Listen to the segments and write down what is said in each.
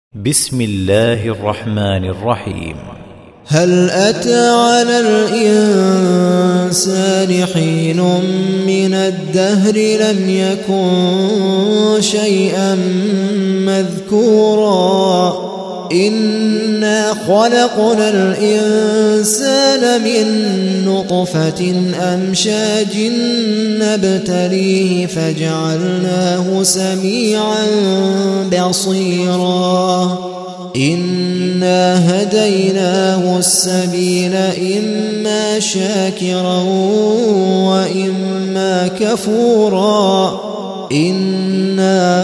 بسم الله الرحمن الرحيم. هل أتى على الإنسان حين من الدهر لم يكن شيئا مذكورا إنا خلقنا الإنسان من نطفة أمشاج نبتليه فجعلناه سميعا بصيرا إنا هديناه السبيل إما شاكرا وإما كفورا إنا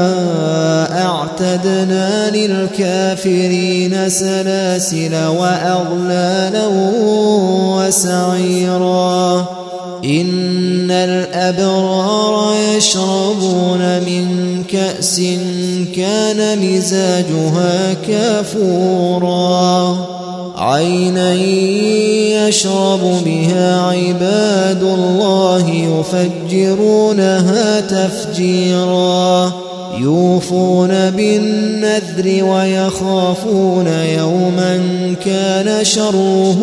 أعتدنا للكافرين سلاسل وأغلالا وسعيرا إن الأبرار يشربون من كأس كان مزاجها كافورا عينا يشرب بها عباد الله يفجرونها تفجيرا يوفون بالنذر ويخافون يوما كان شره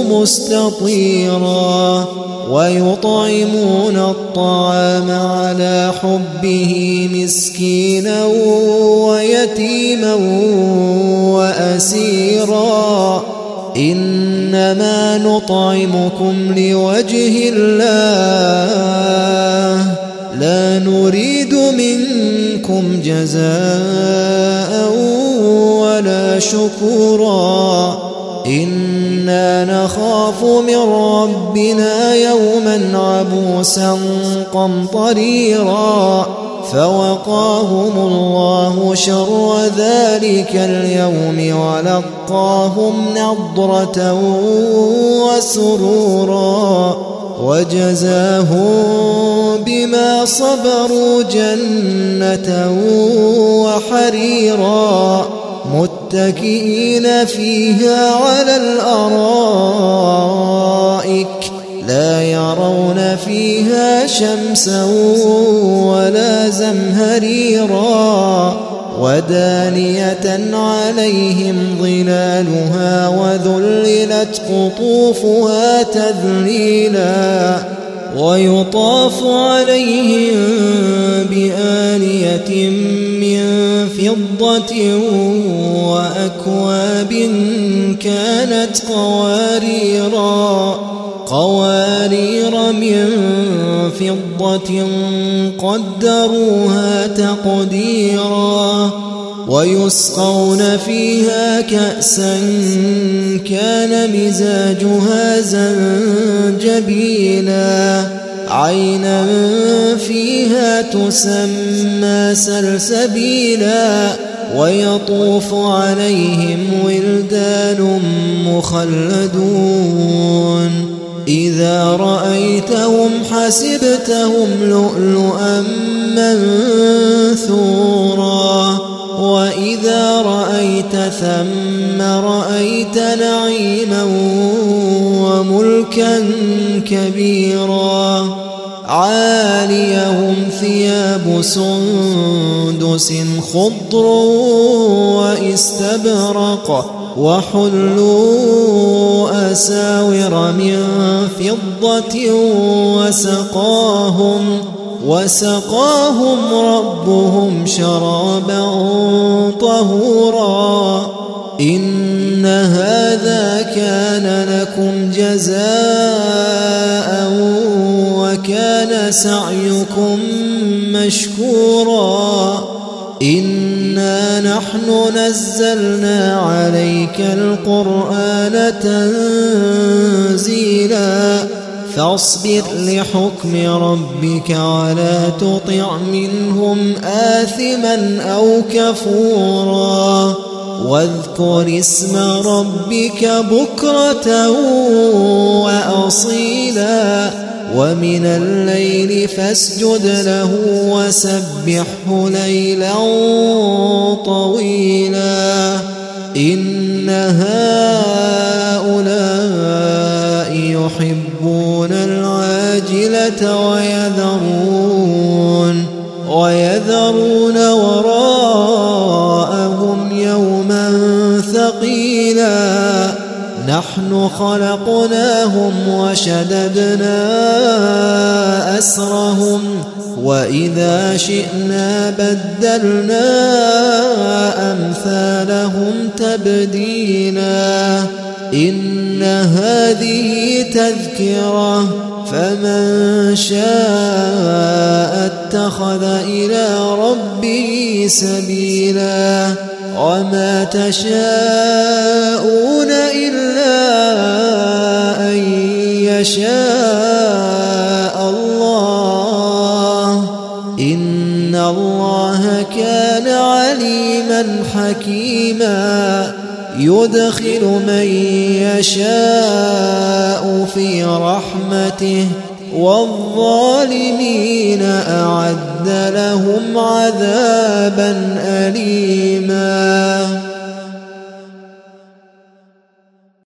مستطيرا ويطعمون الطعام على حبه مسكينا ويتيما وأسيرا إنما نطعمكم لوجه الله لا نريد منكم جزاء ولا شكورا إنا نخاف من ربنا يوما عبوسا قمطريرا فوقاهم الله شر ذلك اليوم ولقاهم نضرة وسرورا وجزاهم بما صبروا جنة وحريرا متكئين فيها على الأرائك لا يرون فيها شمسا ولا زمهريرا ودانية عليهم ظلالها وذللت قطوفها تذليلا ويطاف عليهم بآنية من فضة وأكواب كانت قوارير من فضة قدروها تقديرا ويسقون فيها كأسا كان مزاجها زنجبيلا عينا فيها تسمى سلسبيلا ويطوف عليهم ولدان مخلدون إذا رأيتهم حسبتهم لؤلؤا منثورا وإذا رأيت ثم رأيت نعيما وملكا كبيرا عاليهم ثياب سندس خضر واستبرق وحلوا أساور من فضة وسقاهم ربهم شرابا طهورا إن هذا كان لكم جزاء وكان سعيكم مشكورا إنا نحن نزلنا عليك القرآن تنزيلا فاصبر لحكم ربك ولا تطع منهم آثما أو كفورا واذكر اسم ربك بكرة وأصيلا ومن الليل فاسجد له وسبحه ليلا طويلا إن هؤلاء يحبون العاجلة ويذرون وراءهم يوم قيلا نحن خلقناهم وشددنا أسرهم وإذا شئنا بدلنا أمثالهم تبديلا إن هذه تذكرة فمن شاء اتخذ إلى ربه سبيلا وما تشاءون إلا أن يشاء الله إن الله كان عليما حكيما يدخل من يشاء في رحمته والظالمين أعد لهم عذابا أليما